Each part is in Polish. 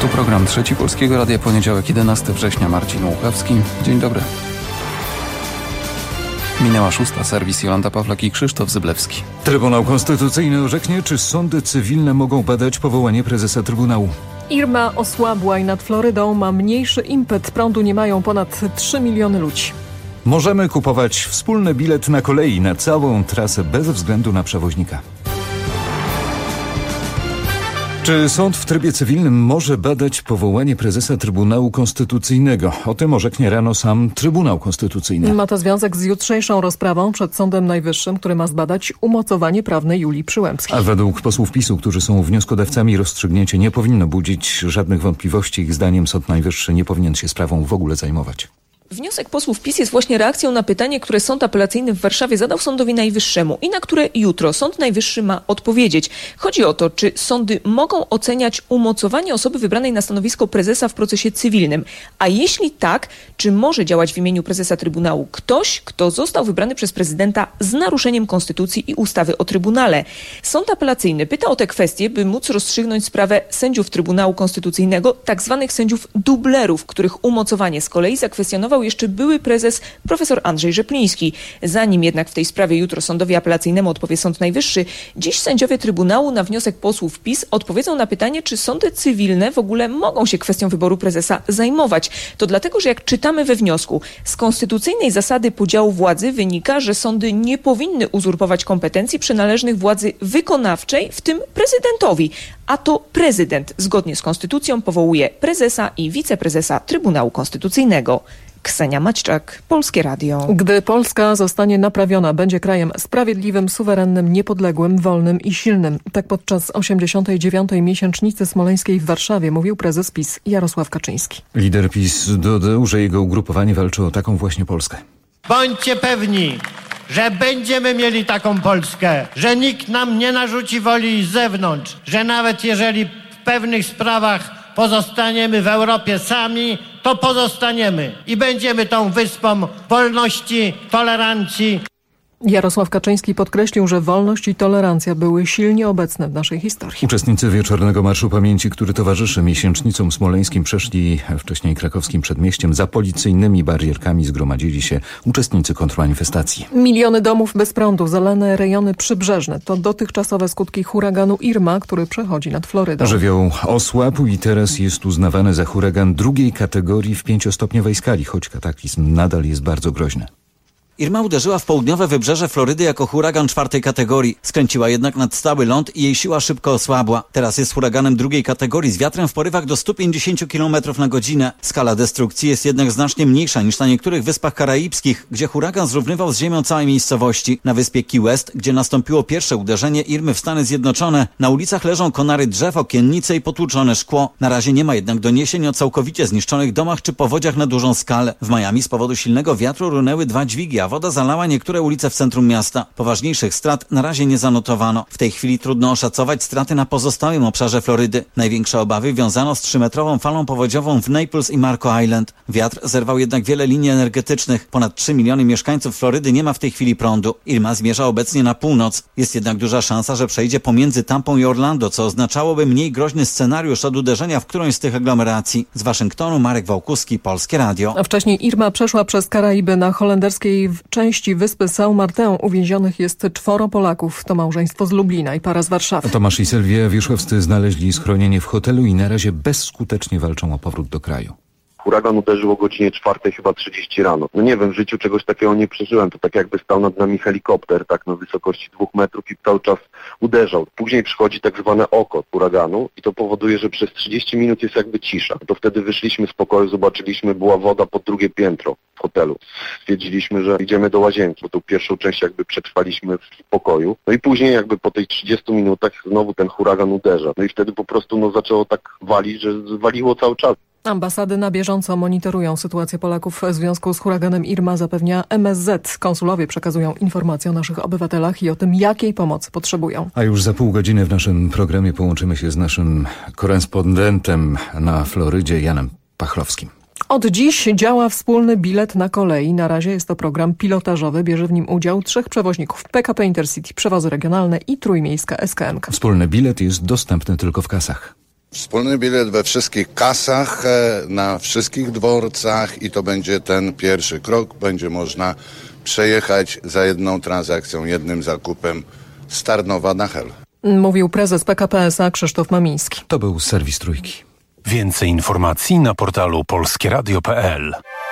Tu program Trzeci Polskiego Radia, poniedziałek 11 września, Marcin Łuchawski. Dzień dobry. Minęła 6, serwis Jolanta Pawlak i Krzysztof Zyblewski. Trybunał Konstytucyjny orzeknie, czy sądy cywilne mogą badać powołanie prezesa Trybunału. Irma osłabła i nad Florydą ma mniejszy impet. Prądu nie mają ponad 3 miliony ludzi. Możemy kupować wspólny bilet na kolei na całą trasę bez względu na przewoźnika. Czy sąd w trybie cywilnym może badać powołanie prezesa Trybunału Konstytucyjnego? O tym orzeknie rano sam Trybunał Konstytucyjny. Ma to związek z jutrzejszą rozprawą przed Sądem Najwyższym, który ma zbadać umocowanie prawne Julii Przyłębskiej. A według posłów PiS-u, którzy są wnioskodawcami, rozstrzygnięcie nie powinno budzić żadnych wątpliwości. Ich zdaniem Sąd Najwyższy nie powinien się sprawą w ogóle zajmować. Wniosek posłów PiS jest właśnie reakcją na pytanie, które Sąd Apelacyjny w Warszawie zadał Sądowi Najwyższemu i na które jutro Sąd Najwyższy ma odpowiedzieć. Chodzi o to, czy sądy mogą oceniać umocowanie osoby wybranej na stanowisko prezesa w procesie cywilnym. A jeśli tak, czy może działać w imieniu prezesa Trybunału ktoś, kto został wybrany przez prezydenta z naruszeniem Konstytucji i ustawy o Trybunale. Sąd Apelacyjny pyta o tę kwestię, by móc rozstrzygnąć sprawę sędziów Trybunału Konstytucyjnego, tak zwanych sędziów dublerów, których umocowanie z kolei zakwestionował jeszcze były prezes profesor Andrzej Rzepliński. Zanim jednak w tej sprawie jutro Sądowi Apelacyjnemu odpowie Sąd Najwyższy, dziś sędziowie Trybunału na wniosek posłów PiS odpowiedzą na pytanie, czy sądy cywilne w ogóle mogą się kwestią wyboru prezesa zajmować. To dlatego, że jak czytamy we wniosku, z konstytucyjnej zasady podziału władzy wynika, że sądy nie powinny uzurpować kompetencji przynależnych władzy wykonawczej, w tym prezydentowi. A to prezydent zgodnie z konstytucją powołuje prezesa i wiceprezesa Trybunału Konstytucyjnego. Ksenia Maćczak, Polskie Radio. Gdy Polska zostanie naprawiona, będzie krajem sprawiedliwym, suwerennym, niepodległym, wolnym i silnym. Tak podczas 89. miesięcznicy smoleńskiej w Warszawie mówił prezes PiS Jarosław Kaczyński. Lider PiS dodał, że jego ugrupowanie walczy o taką właśnie Polskę. Bądźcie pewni, że będziemy mieli taką Polskę, że nikt nam nie narzuci woli z zewnątrz, że nawet jeżeli w pewnych sprawach pozostaniemy w Europie sami, to pozostaniemy i będziemy tą wyspą wolności, tolerancji. Jarosław Kaczyński podkreślił, że wolność i tolerancja były silnie obecne w naszej historii. Uczestnicy Wieczornego Marszu Pamięci, który towarzyszy miesięcznicom smoleńskim, przeszli wcześniej krakowskim przedmieściem. Za policyjnymi barierkami zgromadzili się uczestnicy kontrmanifestacji. Miliony domów bez prądu, zalane rejony przybrzeżne to dotychczasowe skutki huraganu Irma, który przechodzi nad Florydą. Żywioł osłabł i teraz jest uznawany za huragan drugiej kategorii w 5-stopniowej skali, choć kataklizm nadal jest bardzo groźny. Irma uderzyła w południowe wybrzeże Florydy jako huragan 4. kategorii. Skręciła jednak nad stały ląd i jej siła szybko osłabła. Teraz jest huraganem 2. kategorii z wiatrem w porywach do 150 km na godzinę. Skala destrukcji jest jednak znacznie mniejsza niż na niektórych wyspach karaibskich, gdzie huragan zrównywał z ziemią całe miejscowości. Na wyspie Key West, gdzie nastąpiło pierwsze uderzenie Irmy w Stany Zjednoczone, na ulicach leżą konary drzew, okiennice i potłuczone szkło. Na razie nie ma jednak doniesień o całkowicie zniszczonych domach czy powodziach na dużą skalę. W Miami z powodu silnego wiatru runęły 2 dźwigi, a woda zalała niektóre ulice w centrum miasta. Poważniejszych strat na razie nie zanotowano. W tej chwili trudno oszacować straty na pozostałym obszarze Florydy. Największe obawy wiązano z 3-metrową falą powodziową w Naples i Marco Island. Wiatr zerwał jednak wiele linii energetycznych. Ponad 3 miliony mieszkańców Florydy nie ma w tej chwili prądu. Irma zmierza obecnie na północ. Jest jednak duża szansa, że przejdzie pomiędzy Tampą i Orlando, co oznaczałoby mniej groźny scenariusz od uderzenia w którąś z tych aglomeracji. Z Waszyngtonu Marek Wałkuski, Polskie Radio. A wcześniej Irma przeszła przez Karaiby. Na holenderskiej części wyspy Saint-Martin uwięzionych jest 4 Polaków. To małżeństwo z Lublina i para z Warszawy. Tomasz i Sylwia Wierzchowscy znaleźli schronienie w hotelu i na razie bezskutecznie walczą o powrót do kraju. Huragan uderzył o godzinie 4:30 rano. No nie wiem, w życiu czegoś takiego nie przeżyłem. To tak jakby stał nad nami helikopter, tak na wysokości 2 metrów i cały czas uderzał. Później przychodzi tak zwane oko huraganu i to powoduje, że przez 30 minut jest jakby cisza. To wtedy wyszliśmy z pokoju, zobaczyliśmy, była woda pod 2. piętro w hotelu. Stwierdziliśmy, że idziemy do łazienki, bo tą pierwszą część jakby przetrwaliśmy w pokoju. No i później jakby po tej 30 minutach znowu ten huragan uderza. No i wtedy po prostu zaczęło tak walić, że waliło cały czas. Ambasady na bieżąco monitorują sytuację Polaków w związku z huraganem Irma, zapewnia MSZ. Konsulowie przekazują informacje o naszych obywatelach i o tym, jakiej pomocy potrzebują. A już za pół godziny w naszym programie połączymy się z naszym korespondentem na Florydzie, Janem Pachlowskim. Od dziś działa wspólny bilet na kolei. Na razie jest to program pilotażowy. Bierze w nim udział 3 przewoźników: PKP Intercity, Przewozy Regionalne i Trójmiejska SKM. Wspólny bilet jest dostępny tylko w kasach. Wspólny bilet we wszystkich kasach, na wszystkich dworcach i to będzie ten pierwszy krok. Będzie można przejechać za jedną transakcją, jednym zakupem z Tarnowa na Hel. Mówił prezes PKP SA Krzysztof Mamiński. To był serwis Trójki. Więcej informacji na portalu polskieradio.pl.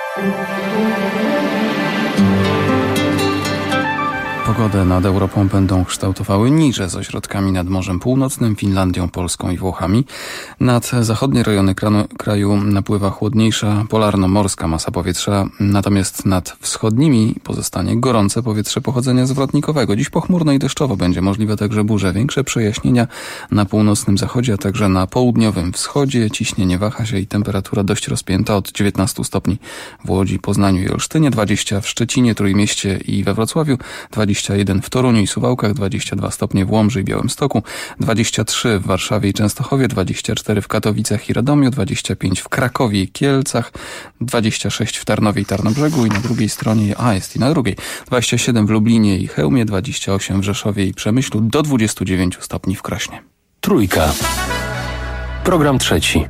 Pogodę nad Europą będą kształtowały niże z ośrodkami nad Morzem Północnym, Finlandią, Polską i Włochami. Nad zachodnie rejony kraju napływa chłodniejsza polarno-morska masa powietrza, natomiast nad wschodnimi pozostanie gorące powietrze pochodzenia zwrotnikowego. Dziś pochmurno i deszczowo, będzie możliwe także burze. Większe przejaśnienia na północnym zachodzie, a także na południowym wschodzie. Ciśnienie waha się i temperatura dość rozpięta od 19 stopni w Łodzi, Poznaniu i Olsztynie, 20 w Szczecinie, Trójmieście i we Wrocławiu, 21 w Toruniu i Suwałkach, 22 stopnie w Łomży i Białymstoku, 23 w Warszawie i Częstochowie, 24 w Katowicach i Radomiu, 25 w Krakowie i Kielcach, 26 w Tarnowie i Tarnobrzegu i na drugiej stronie, jest i na drugiej, 27 w Lublinie i Chełmie, 28 w Rzeszowie i Przemyślu, do 29 stopni w Krośnie. Trójka. Program trzeci.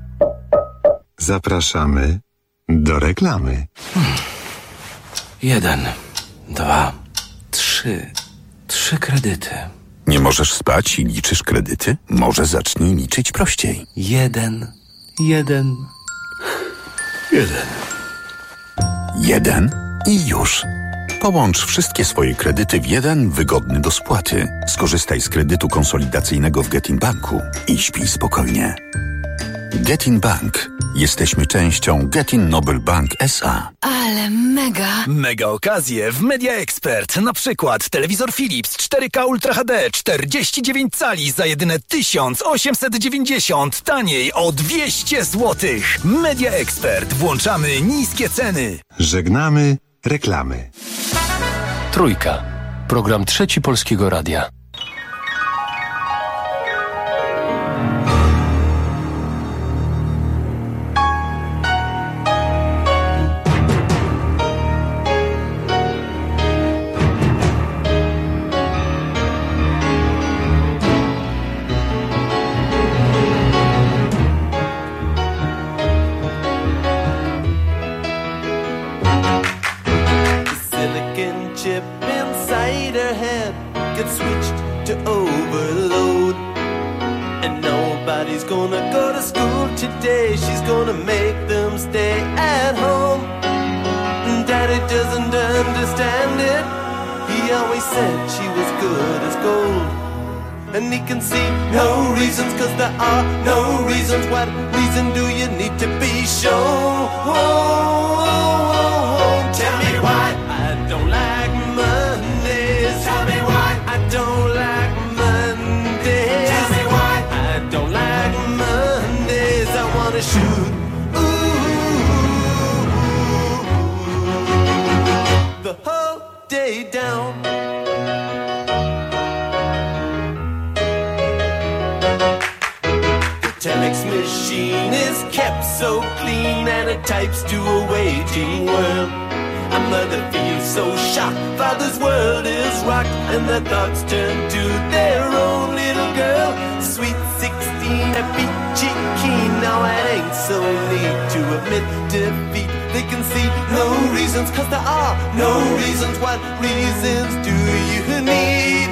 Zapraszamy do reklamy. 1, 2, 3. 3 kredyty. Nie możesz spać i liczysz kredyty? Może zacznij liczyć prościej. 1. 1 i już. Połącz wszystkie swoje kredyty w jeden wygodny do spłaty. Skorzystaj z kredytu konsolidacyjnego w Getin Banku i śpij spokojnie. Getin Bank. Jesteśmy częścią Getin Noble Bank S.A. Ale mega! Mega okazje w Media Expert. Na przykład telewizor Philips 4K Ultra HD 49 cali za jedyne 1890. Taniej o 200 zł. Media Expert. Włączamy niskie ceny. Żegnamy reklamy. Trójka. Program trzeci Polskiego Radia. And he can see no reasons, cause there are no reasons. What reason do you need to be shown? Tell me why I don't like Mondays. Tell me why I don't like Mondays. Tell me why I don't like Mondays. I wanna shoot the whole day down. Telex machine is kept so clean and it types to a waiting world. A mother feels so shocked, father's world is rocked and their thoughts turn to their own little girl. Sweet 16, a peachy keen, now it ain't so neat to admit defeat. They can see no reasons, cause there are no reasons. What reasons do you need?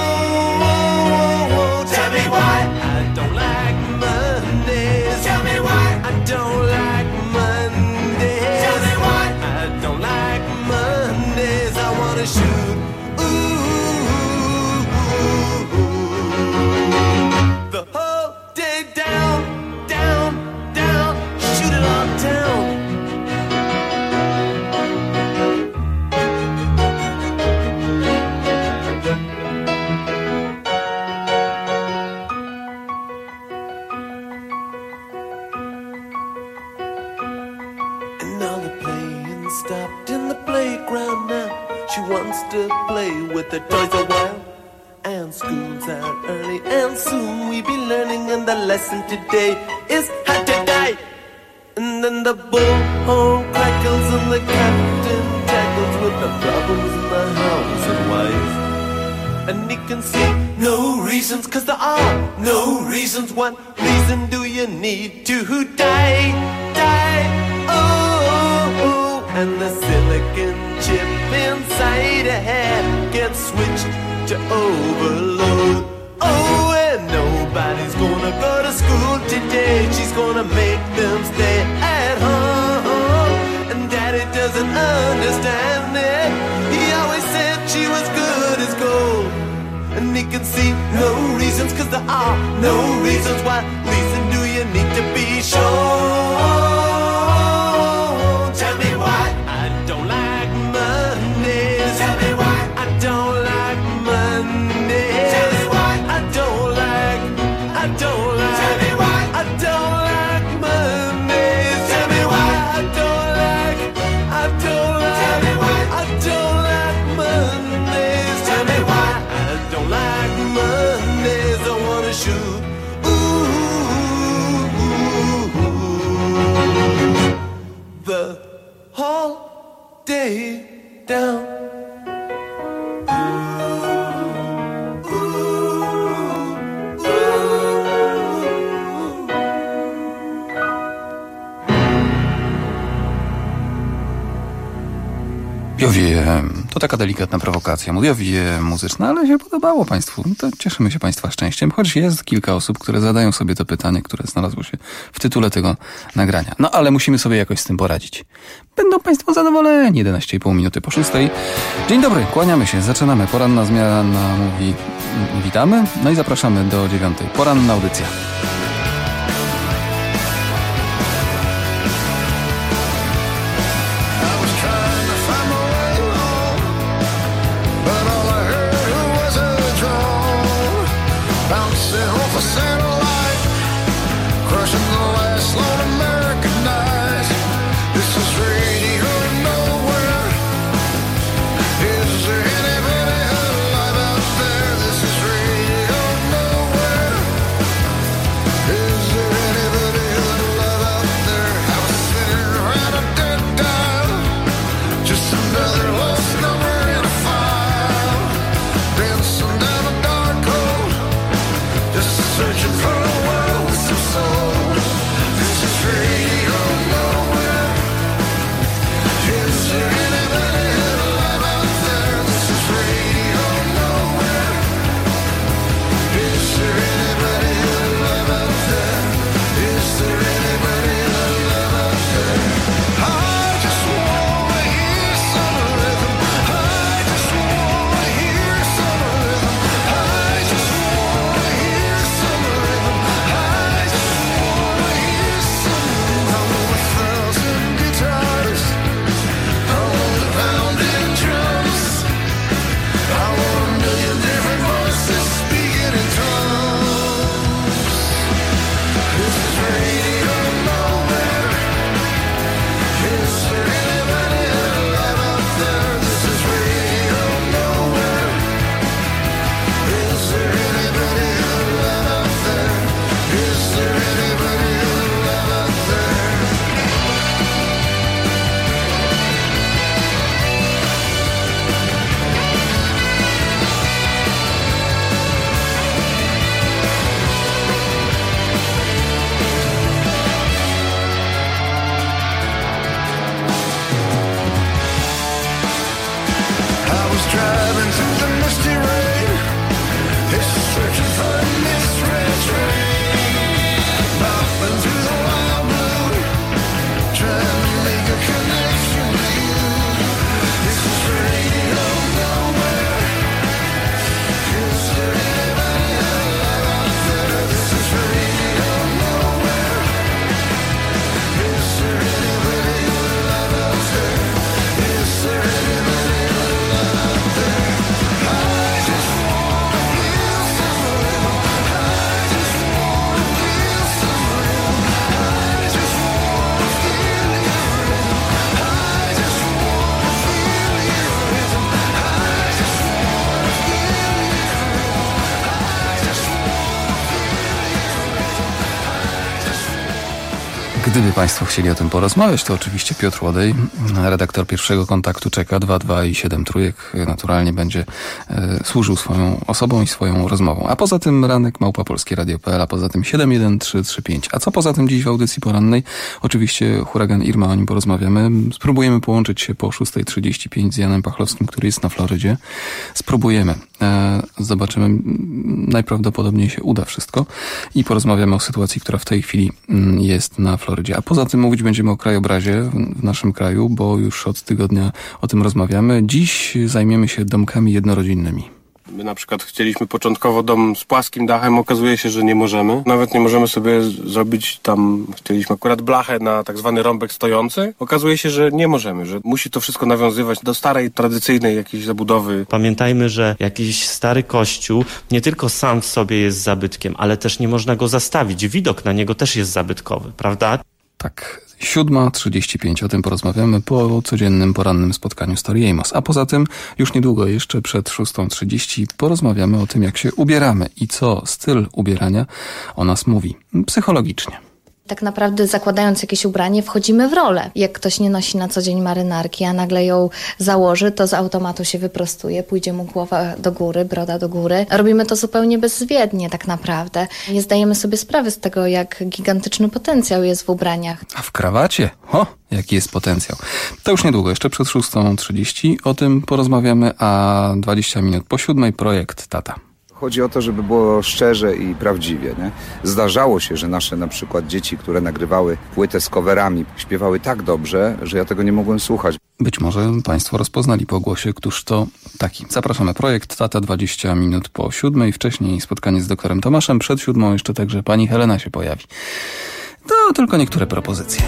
Tell me why I don't like Mondays. Tell me why I don't like Mondays. Tell me why I don't like Mondays. I wanna shoot the whole day down, down, down. Shoot it on down. Stopped in the playground now. She wants to play with the toys a while. And school's out early and soon we be learning. And the lesson today is how to die. And then the bullhorn crackles and the captain tackles with the problems in the house and wife. and he can see no reasons, 'cause there are no reasons. What reason do you need to die? Oh, and the silicon chip inside her head gets switched to overload. Oh, and nobody's gonna go to school today. She's gonna make them stay at home. And Daddy doesn't understand it. He always said she was good as gold. And he can see no reasons, 'cause there are no reasons. What reason do you need to be sure? Tell me why I don't like Mondays. Tell me why I don't like Mondays. Tell me why I don't like. Tell me why I don't like Mondays. Tell me why I don't like. Tell me why I don't like Mondays. Tell me why I don't like Mondays. I wanna shoot. The whole day down. Jowieje, to taka delikatna prowokacja, jowieje muzyczne, ale się podobało Państwu. To cieszymy się Państwa szczęściem, choć jest kilka osób, które zadają sobie to pytanie, które znalazło się w tytule tego nagrania. No ale musimy sobie jakoś z tym poradzić. Będą Państwo zadowoleni. 11,5 minuty po 6. Dzień dobry, kłaniamy się, zaczynamy. Poranna zmiana mówi witamy, no i zapraszamy do 9. Poranna audycja. Gdyby Państwo chcieli o tym porozmawiać, to oczywiście Piotr Łodej, redaktor Pierwszego Kontaktu czeka 22 i 7 trójek. Naturalnie będzie służył swoją osobą i swoją rozmową. A poza tym ranek @polskieradio.pl, a poza tym 71335. A co poza tym dziś w audycji porannej? Oczywiście huragan Irma, o nim porozmawiamy. Spróbujemy połączyć się po 6:35 z Janem Pachlowskim, który jest na Florydzie. Spróbujemy. Zobaczymy. Najprawdopodobniej się uda wszystko. I porozmawiamy o sytuacji, która w tej chwili jest na Florydzie. A poza tym mówić będziemy o krajobrazie w naszym kraju, bo już od tygodnia o tym rozmawiamy. Dziś zajmiemy się domkami jednorodzinnymi. My na przykład chcieliśmy początkowo dom z płaskim dachem, okazuje się, że nie możemy. Nawet nie możemy sobie zrobić tam, chcieliśmy akurat blachę na tak zwany rąbek stojący. Okazuje się, że nie możemy, że musi to wszystko nawiązywać do starej, tradycyjnej jakiejś zabudowy. Pamiętajmy, że jakiś stary kościół nie tylko sam w sobie jest zabytkiem, ale też nie można go zastawić. Widok na niego też jest zabytkowy, prawda? Tak, 7:35, o tym porozmawiamy po codziennym porannym spotkaniu Story Amos. A poza tym już niedługo, jeszcze przed 6:30 porozmawiamy o tym, jak się ubieramy i co styl ubierania o nas mówi psychologicznie. Tak naprawdę zakładając jakieś ubranie wchodzimy w rolę. Jak ktoś nie nosi na co dzień marynarki, a nagle ją założy, to z automatu się wyprostuje, pójdzie mu głowa do góry, broda do góry. Robimy to zupełnie bezzwiednie tak naprawdę. Nie zdajemy sobie sprawy z tego, jak gigantyczny potencjał jest w ubraniach. A w krawacie? Jaki jest potencjał. To już niedługo, jeszcze przed 6:30 o tym porozmawiamy, a 20 minut po 7 projekt Tata. Chodzi o to, żeby było szczerze i prawdziwie. Nie? Zdarzało się, że nasze na przykład dzieci, które nagrywały płytę z coverami, śpiewały tak dobrze, że ja tego nie mogłem słuchać. Być może Państwo rozpoznali po głosie, któż to taki. Zapraszamy, projekt Tata, 20 minut po 7. Wcześniej spotkanie z doktorem Tomaszem. Przed 7 jeszcze także pani Helena się pojawi. To tylko niektóre propozycje.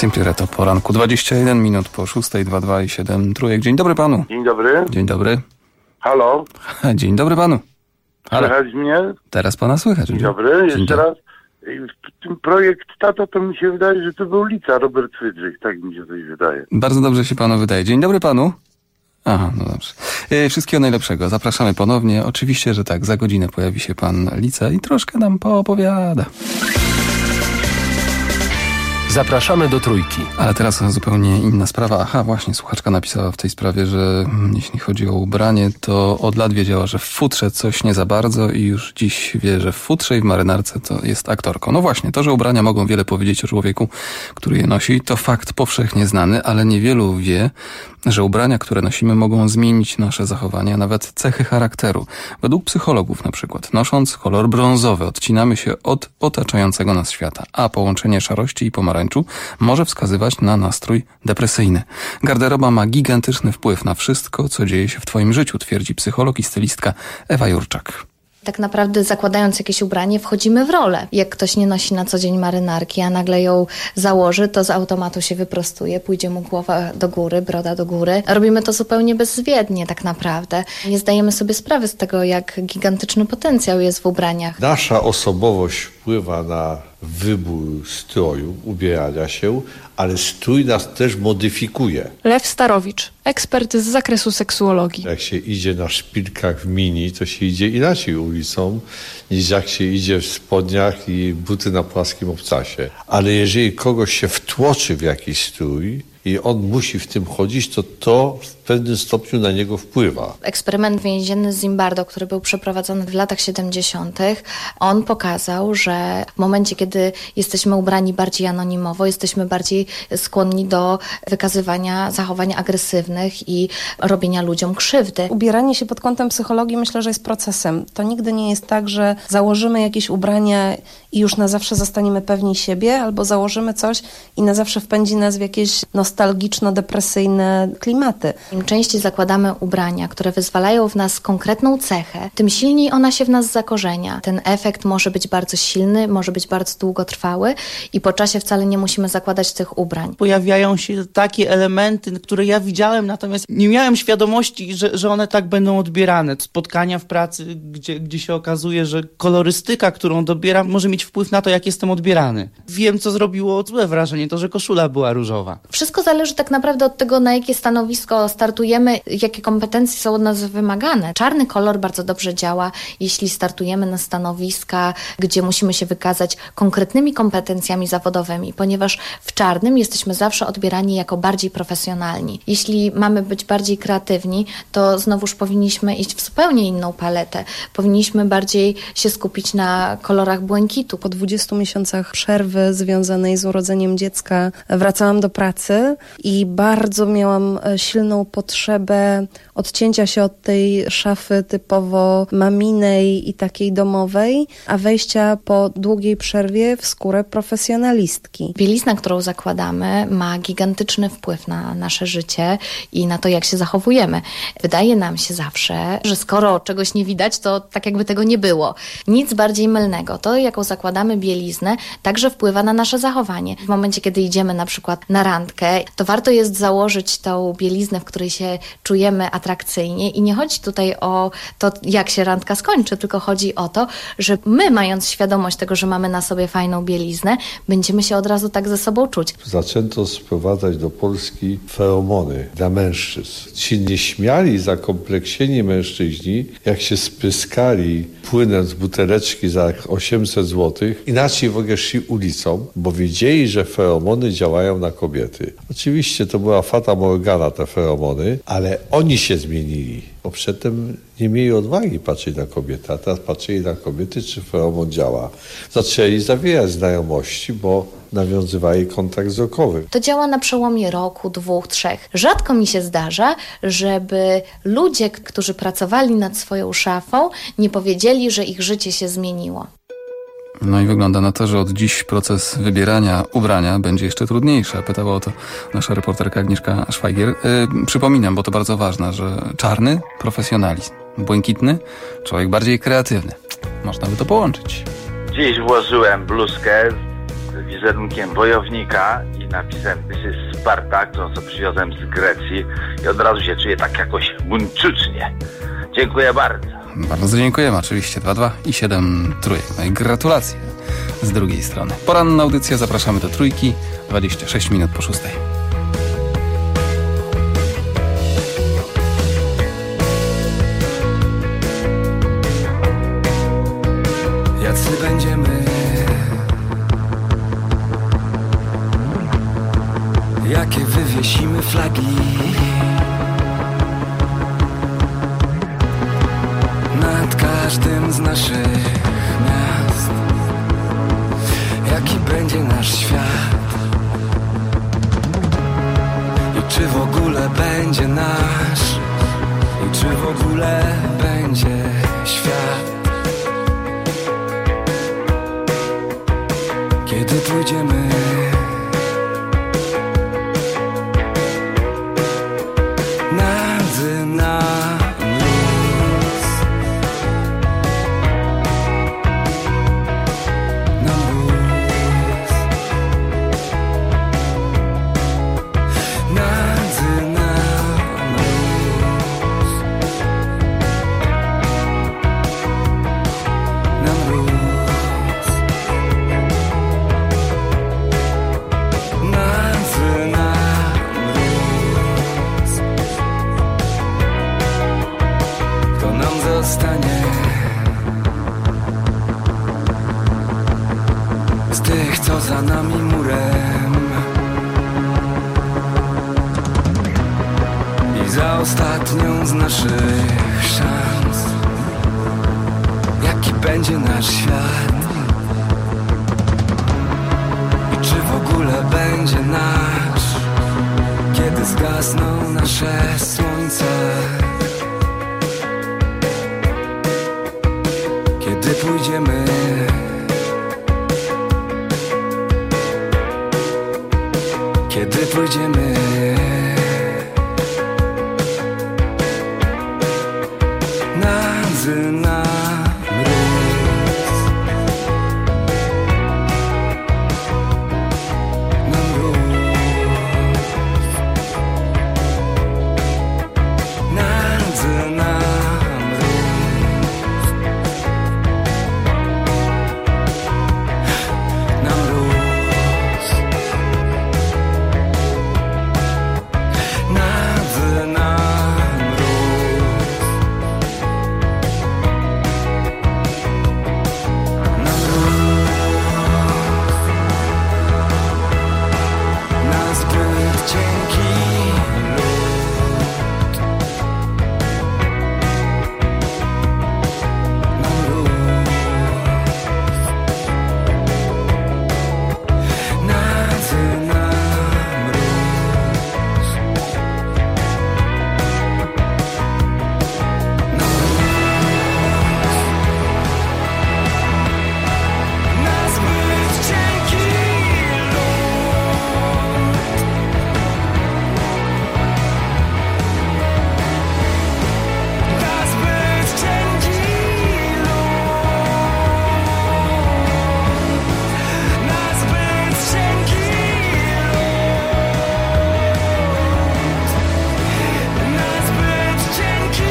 Simply to poranku 21 minut po 6:22 i 7 trójek. Dzień dobry panu. Dzień dobry. Dzień dobry. Halo. Dzień dobry panu. Halo. Słychać mnie? Teraz pana słychać. Dzień dobry. Jeszcze raz. Ten projekt Tato, to mi się wydaje, że to był ulica Robert Frydrych. Tak mi się coś wydaje. Bardzo dobrze się panu wydaje. Dzień dobry panu. Aha, no dobrze. Wszystkiego najlepszego. Zapraszamy ponownie. Oczywiście, że tak. Za godzinę pojawi się pan Lica i troszkę nam poopowiada. Zapraszamy do Trójki. Ale teraz zupełnie inna sprawa. Aha, właśnie słuchaczka napisała w tej sprawie, że jeśli chodzi o ubranie, to od lat wiedziała, że w futrze coś nie za bardzo i już dziś wie, że w futrze i w marynarce to jest aktorką. No właśnie, to, że ubrania mogą wiele powiedzieć o człowieku, który je nosi, to fakt powszechnie znany, ale niewielu wie, że ubrania, które nosimy, mogą zmienić nasze zachowania, nawet cechy charakteru. Według psychologów na przykład, nosząc kolor brązowy, odcinamy się od otaczającego nas świata, a połączenie szarości i pomarańczu może wskazywać na nastrój depresyjny. Garderoba ma gigantyczny wpływ na wszystko, co dzieje się w twoim życiu, twierdzi psycholog i stylistka Ewa Jurczak. Tak naprawdę zakładając jakieś ubranie wchodzimy w rolę. Jak ktoś nie nosi na co dzień marynarki, a nagle ją założy, to z automatu się wyprostuje, pójdzie mu głowa do góry, broda do góry. Robimy to zupełnie bezwiednie tak naprawdę. Nie zdajemy sobie sprawy z tego, jak gigantyczny potencjał jest w ubraniach. Nasza osobowość wpływa na wybór stroju, ubierania się, ale strój nas też modyfikuje. Lew Starowicz, ekspert z zakresu seksuologii. Jak się idzie na szpilkach w mini, to się idzie inaczej ulicą, niż jak się idzie w spodniach i buty na płaskim obcasie. Ale jeżeli kogoś się wtłoczy w jakiś strój i on musi w tym chodzić, to w pewnym stopniu na niego wpływa. Eksperyment więzienny z Zimbardo, który był przeprowadzony w latach 70., on pokazał, że w momencie, kiedy jesteśmy ubrani bardziej anonimowo, jesteśmy bardziej skłonni do wykazywania zachowań agresywnych i robienia ludziom krzywdy. Ubieranie się pod kątem psychologii myślę, że jest procesem. To nigdy nie jest tak, że założymy jakieś ubrania i już na zawsze zostaniemy pewni siebie, albo założymy coś i na zawsze wpędzi nas w jakieś nostalgiczno-depresyjne klimaty. Im częściej zakładamy ubrania, które wyzwalają w nas konkretną cechę, tym silniej ona się w nas zakorzenia. Ten efekt może być bardzo silny, może być bardzo długotrwały i po czasie wcale nie musimy zakładać tych ubrań. Pojawiają się takie elementy, które ja widziałem, natomiast nie miałem świadomości, że one tak będą odbierane. Spotkania w pracy, gdzie się okazuje, że kolorystyka, którą dobieram, może mieć wpływ na to, jak jestem odbierany. Wiem, co zrobiło złe wrażenie, to, że koszula była różowa. Wszystko zależy tak naprawdę od tego, na jakie stanowisko startujemy, jakie kompetencje są od nas wymagane. Czarny kolor bardzo dobrze działa, jeśli startujemy na stanowiska, gdzie musimy się wykazać konkretnymi kompetencjami zawodowymi, ponieważ w czarnym jesteśmy zawsze odbierani jako bardziej profesjonalni. Jeśli mamy być bardziej kreatywni, to znowuż powinniśmy iść w zupełnie inną paletę. Powinniśmy bardziej się skupić na kolorach błękitu. Po 20 miesiącach przerwy związanej z urodzeniem dziecka wracałam do pracy i bardzo miałam silną potrzebę odcięcia się od tej szafy typowo maminej i takiej domowej, a wejścia po długiej przerwie w skórę profesjonalistki. Bielizna, którą zakładamy, ma gigantyczny wpływ na nasze życie i na to, jak się zachowujemy. Wydaje nam się zawsze, że skoro czegoś nie widać, to tak jakby tego nie było. Nic bardziej mylnego. To, jaką zakładamy bieliznę, także wpływa na nasze zachowanie. W momencie, kiedy idziemy na przykład na randkę, to warto jest założyć tą bieliznę, w której się czujemy atrakcyjnie i nie chodzi tutaj o to, jak się randka skończy, tylko chodzi o to, że my, mając świadomość tego, że mamy na sobie fajną bieliznę, będziemy się od razu tak ze sobą czuć. Zaczęto sprowadzać do Polski feromony dla mężczyzn. Ci nieśmiali, zakompleksieni mężczyźni, jak się spryskali płynem z buteleczki za 800 zł, inaczej w ogóle szli ulicą, bo wiedzieli, że feromony działają na kobiety. Oczywiście to była fata morgana, te feromony, ale oni się zmienili, bo przedtem nie mieli odwagi patrzeć na kobiety, a teraz patrzyli na kobiety, czy feromon działa. Zaczęli zawierać znajomości, bo nawiązywali kontakt wzrokowy. To działa na przełomie roku, 2, 3. Rzadko mi się zdarza, żeby ludzie, którzy pracowali nad swoją szafą, nie powiedzieli, że ich życie się zmieniło. No i wygląda na to, że od dziś proces wybierania ubrania będzie jeszcze trudniejszy. Pytała o to nasza reporterka Agnieszka Szwajgier. Przypominam, bo to bardzo ważne, że czarny – profesjonalizm, błękitny – człowiek bardziej kreatywny. Można by to połączyć. Dziś włożyłem bluzkę wizerunkiem wojownika i napisem This is Spartak, co przywiozłem z Grecji i od razu się czuję tak jakoś buńczucznie. Dziękuję bardzo. Bardzo dziękujemy, oczywiście 2-2 i 7 trójek. No i gratulacje z drugiej strony. Poranna audycja, zapraszamy do trójki, 26 minut po 6. Jacy będziemy, jakie wywiesimy flagi nad każdym z naszych miast, jaki będzie nasz świat i czy w ogóle będzie nasz, i czy w ogóle będzie świat. Kiedy pójdziemy nad nam luz, nam luz, nad nam luz, nam luz. Zostanie z tych, co za nami murem, i za ostatnią z naszych szans, jaki będzie nasz świat i czy w ogóle będzie nasz, kiedy zgasną nasze słońce. Kiedy pójdziemy nad nam luz, nam luz, nad nam luz, nam luz, nad nam luz, nam luz, na zbyt cienki lód, nam luz, nad nam luz, nam luz, na zbyt cienki lód, na zbyt cienki lód, na zbyt cienki lód, na zbyt cienki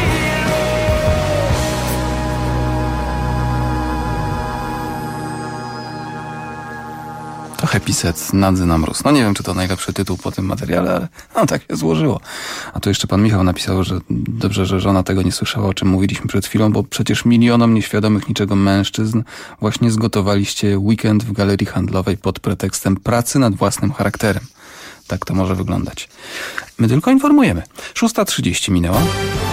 To Happy Set, Nadzy na mróz. No nie wiem, czy to najlepszy tytuł po tym materiale, ale no, tak się złożyło. A tu jeszcze pan Michał napisał, że dobrze, że żona tego nie słyszała, o czym mówiliśmy przed chwilą, bo przecież milionom nieświadomych niczego mężczyzn właśnie zgotowaliście weekend w galerii handlowej pod pretekstem pracy nad własnym charakterem. Tak to może wyglądać. My tylko informujemy. 6:30 minęła.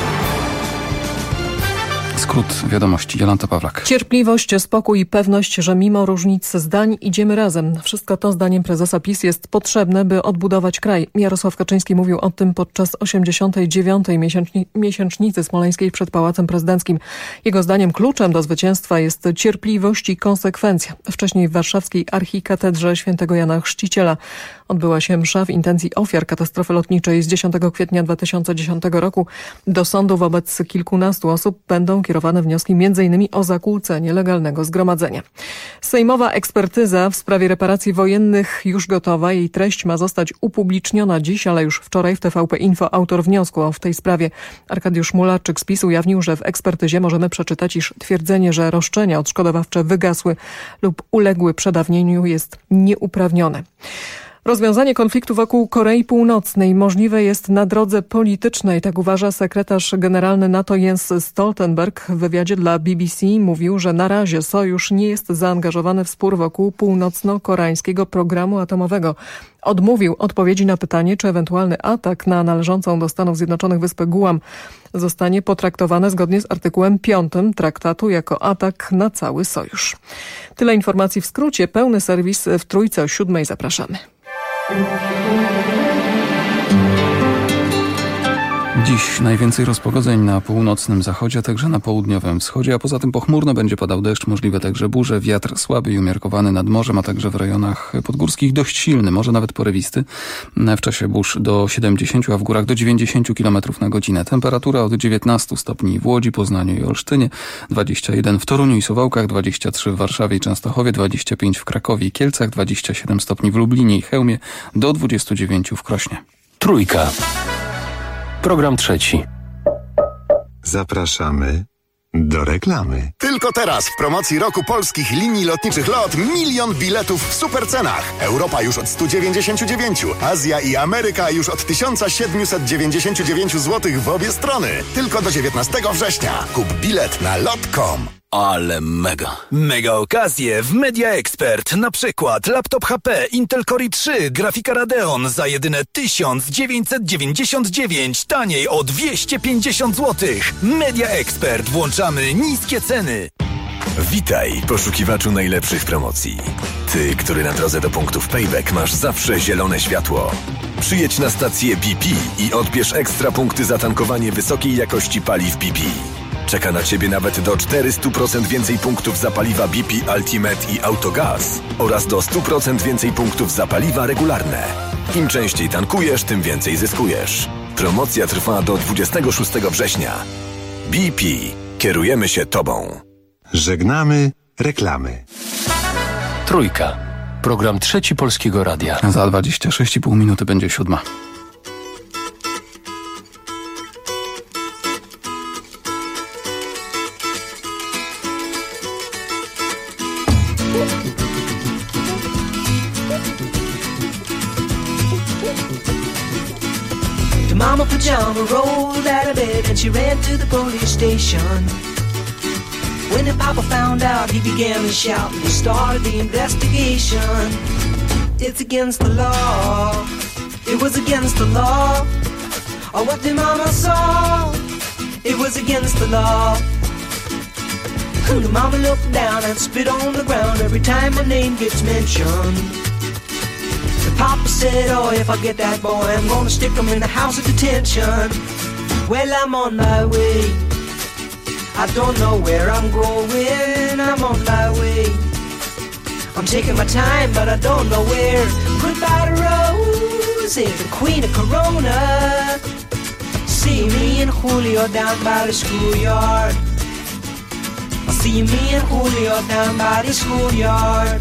Skrót wiadomości. Jolanta Pawlak. Cierpliwość, spokój i pewność, że mimo różnic zdań idziemy razem. Wszystko to zdaniem prezesa PiS jest potrzebne, by odbudować kraj. Jarosław Kaczyński mówił o tym podczas 89. miesięcznicy smoleńskiej przed Pałacem Prezydenckim. Jego zdaniem kluczem do zwycięstwa jest cierpliwość i konsekwencja. Wcześniej w warszawskiej archikatedrze świętego Jana Chrzciciela Odbyła się msza w intencji ofiar katastrofy lotniczej z 10 kwietnia 2010 roku. Do sądu wobec kilkunastu osób będą kierowane wnioski m.in. o zakłócenie legalnego zgromadzenia. Sejmowa ekspertyza w sprawie reparacji wojennych już gotowa. Jej treść ma zostać upubliczniona dziś, ale już wczoraj w TVP Info autor wniosku w tej sprawie, Arkadiusz Mularczyk z PiS, ujawnił, że w ekspertyzie możemy przeczytać, iż twierdzenie, że roszczenia odszkodowawcze wygasły lub uległy przedawnieniu, jest nieuprawnione. Rozwiązanie konfliktu wokół Korei Północnej możliwe jest na drodze politycznej, tak uważa sekretarz generalny NATO Jens Stoltenberg. W wywiadzie dla BBC mówił, że na razie sojusz nie jest zaangażowany w spór wokół północno-koreańskiego programu atomowego. Odmówił odpowiedzi na pytanie, czy ewentualny atak na należącą do Stanów Zjednoczonych wyspę Guam zostanie potraktowany zgodnie z artykułem 5 traktatu jako atak na cały sojusz. Tyle informacji w skrócie. Pełny serwis w Trójce o 7:00. Zapraszamy. Dziś najwięcej rozpogodzeń na północnym zachodzie, także na południowym wschodzie, a poza tym pochmurno będzie padał deszcz, możliwe także burze, wiatr słaby i umiarkowany nad morzem, a także w rejonach podgórskich dość silny, może nawet porywisty. W czasie burz do 70, a w górach do 90 km na godzinę. Temperatura od 19 stopni w Łodzi, Poznaniu i Olsztynie, 21 w Toruniu i Suwałkach, 23 w Warszawie i Częstochowie, 25 w Krakowie i Kielcach, 27 stopni w Lublinie i Chełmie, do 29 w Krośnie. Trójka. Program trzeci. Zapraszamy do reklamy. Tylko teraz w promocji roku polskich linii lotniczych LOT 1 000 000 biletów w supercenach. Europa już od 199, Azja i Ameryka już od 1799 zł w obie strony. Tylko do 19 września. Kup bilet na lot.com. Ale mega. Mega okazje w Media Expert. Na przykład laptop HP Intel Core i3, grafika Radeon za jedyne 1999, taniej o 250 zł. Media Expert. Włączamy niskie ceny. Witaj, poszukiwaczu najlepszych promocji. Ty, który na drodze do punktów Payback masz zawsze zielone światło. Przyjedź na stację BP i odbierz ekstra punkty za tankowanie wysokiej jakości paliw BP. Czeka na Ciebie nawet do 400% więcej punktów za paliwa BP Ultimate i Autogaz oraz do 100% więcej punktów za paliwa regularne. Im częściej tankujesz, tym więcej zyskujesz. Promocja trwa do 26 września. BP. Kierujemy się Tobą. Żegnamy reklamy. Trójka. Program trzeci Polskiego Radia. Za 26,5 minuty będzie 7:00. Mama pajama rolled out of bed and she ran to the police station. When the papa found out, he began to shout and he started the investigation. It's against the law. It was against the law. Oh, what the mama saw. It was against the law. The mama looked down and spit on the ground every time my name gets mentioned. The papa said, oh, if I get that boy, I'm gonna stick him in the house of detention. Well, I'm on my way. I don't know where I'm going. I'm on my way. I'm taking my time, but I don't know where. Goodbye to Rose, the queen of Corona. See me and Julio down by the schoolyard. I'll see me and Julio down by the schoolyard.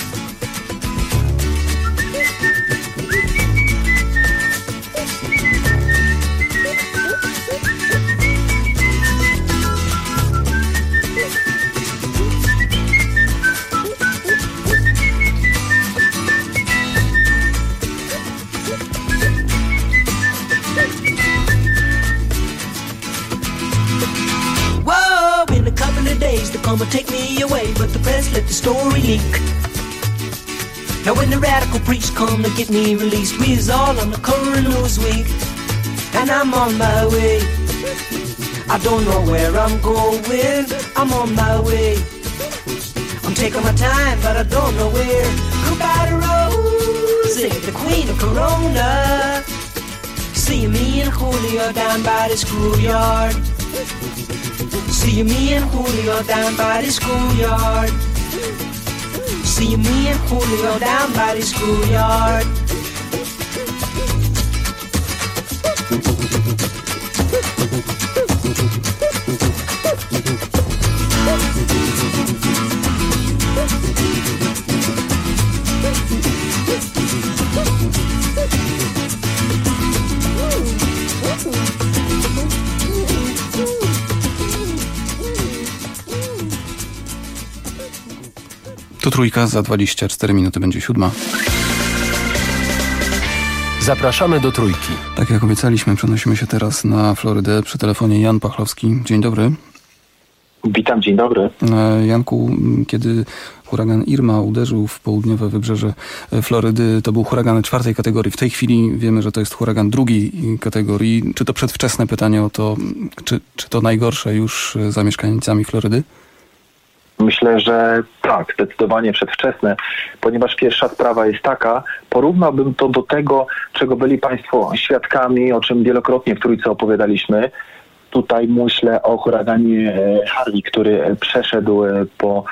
They're gonna take me away, but the press let the story leak. Now when the radical priests come to get me released, we is all on the cover of Newsweek. And I'm on my way. I don't know where I'm going. I'm on my way. I'm taking my time, but I don't know where. Goodbye to Rosie, the queen of Corona. See me and Julio down by the schoolyard. See me and Julio down by the schoolyard. See me and Julio down by the schoolyard. To Trójka, za 24 minuty będzie 7. Zapraszamy do Trójki. Tak jak obiecaliśmy, przenosimy się teraz na Florydę. Przy telefonie Jan Pachlowski. Dzień dobry. Witam, dzień dobry. Janku, kiedy huragan Irma uderzył w południowe wybrzeże Florydy, to był huragan 4. kategorii. W tej chwili wiemy, że to jest huragan 2. kategorii. Czy to przedwczesne pytanie o to, czy to najgorsze już za mieszkańcami Florydy? Myślę, że tak, zdecydowanie przedwczesne, ponieważ pierwsza sprawa jest taka, porównałbym to do tego, czego byli Państwo świadkami, o czym wielokrotnie w Trójce opowiadaliśmy. Tutaj myślę o huraganie Harvey, który przeszedł po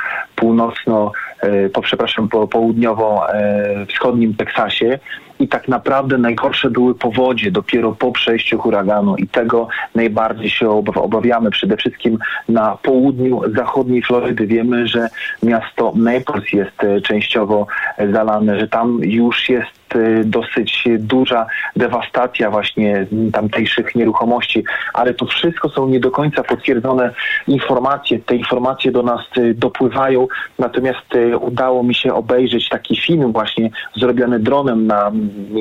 południowo-wschodnim Teksasie i tak naprawdę najgorsze były powodzie dopiero po przejściu huraganu i tego najbardziej się obawiamy. Przede wszystkim na południu zachodniej Florydy wiemy, że miasto Naples jest częściowo zalane, że tam już jest dosyć duża dewastacja właśnie tamtejszych nieruchomości, ale to wszystko są nie do końca potwierdzone informacje. Te informacje do nas dopływają, natomiast udało mi się obejrzeć taki film właśnie zrobiony dronem nad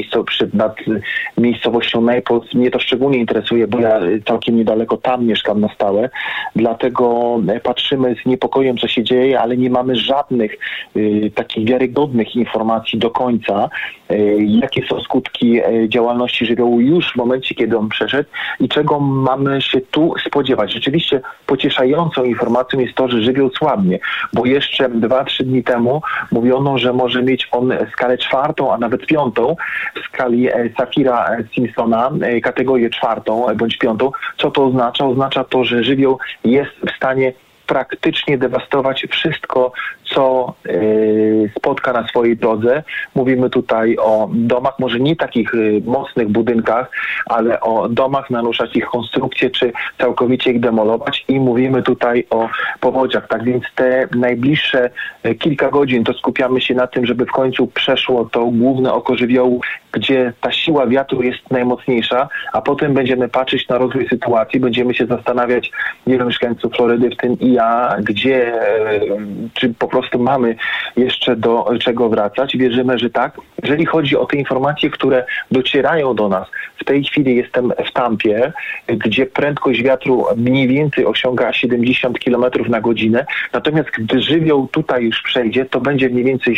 miejscowością Naples. Mnie to szczególnie interesuje, bo ja całkiem niedaleko tam mieszkam na stałe, dlatego patrzymy z niepokojem, co się dzieje, ale nie mamy żadnych takich wiarygodnych informacji do końca, jakie są skutki działalności żywiołu już w momencie, kiedy on przeszedł i czego mamy się tu spodziewać. Rzeczywiście pocieszającą informacją jest to, że żywioł słabnie, bo jeszcze 2-3 dni temu mówiono, że może mieć on skalę 4, a nawet 5 w skali Saffira-Simpsona, kategorię 4 bądź 5. Co to oznacza? Oznacza to, że żywioł jest w stanie praktycznie dewastować wszystko, co spotka na swojej drodze. Mówimy tutaj o domach, może nie takich mocnych budynkach, ale o domach, naruszać ich konstrukcję, czy całkowicie ich demolować i mówimy tutaj o powodziach. Tak więc te najbliższe kilka godzin to skupiamy się na tym, żeby w końcu przeszło to główne oko żywiołu, gdzie ta siła wiatru jest najmocniejsza, a potem będziemy patrzeć na rozwój sytuacji, będziemy się zastanawiać, wielu mieszkańców Florydy, w tym i ja, gdzie, czy po prostu mamy jeszcze do czego wracać. Wierzymy, że tak. Jeżeli chodzi o te informacje, które docierają do nas, w tej chwili jestem w Tampie, gdzie prędkość wiatru mniej więcej osiąga 70 km na godzinę. Natomiast gdy żywioł tutaj już przejdzie, to będzie mniej więcej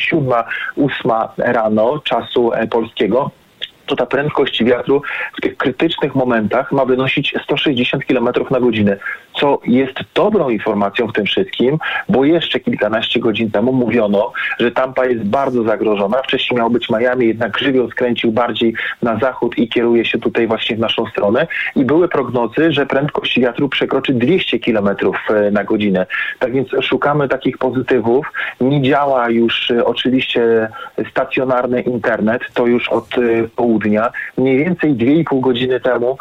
7-8 rano czasu polskiego. To ta prędkość wiatru w tych krytycznych momentach ma wynosić 160 km na godzinę, co jest dobrą informacją w tym wszystkim, bo jeszcze kilkanaście godzin temu mówiono, że Tampa jest bardzo zagrożona. Wcześniej miał być Miami, jednak żywioł skręcił bardziej na zachód i kieruje się tutaj właśnie w naszą stronę. I były prognozy, że prędkość wiatru przekroczy 200 km na godzinę. Tak więc szukamy takich pozytywów. Nie działa już oczywiście stacjonarny internet, to już od południa. Mniej więcej 2,5 godziny temu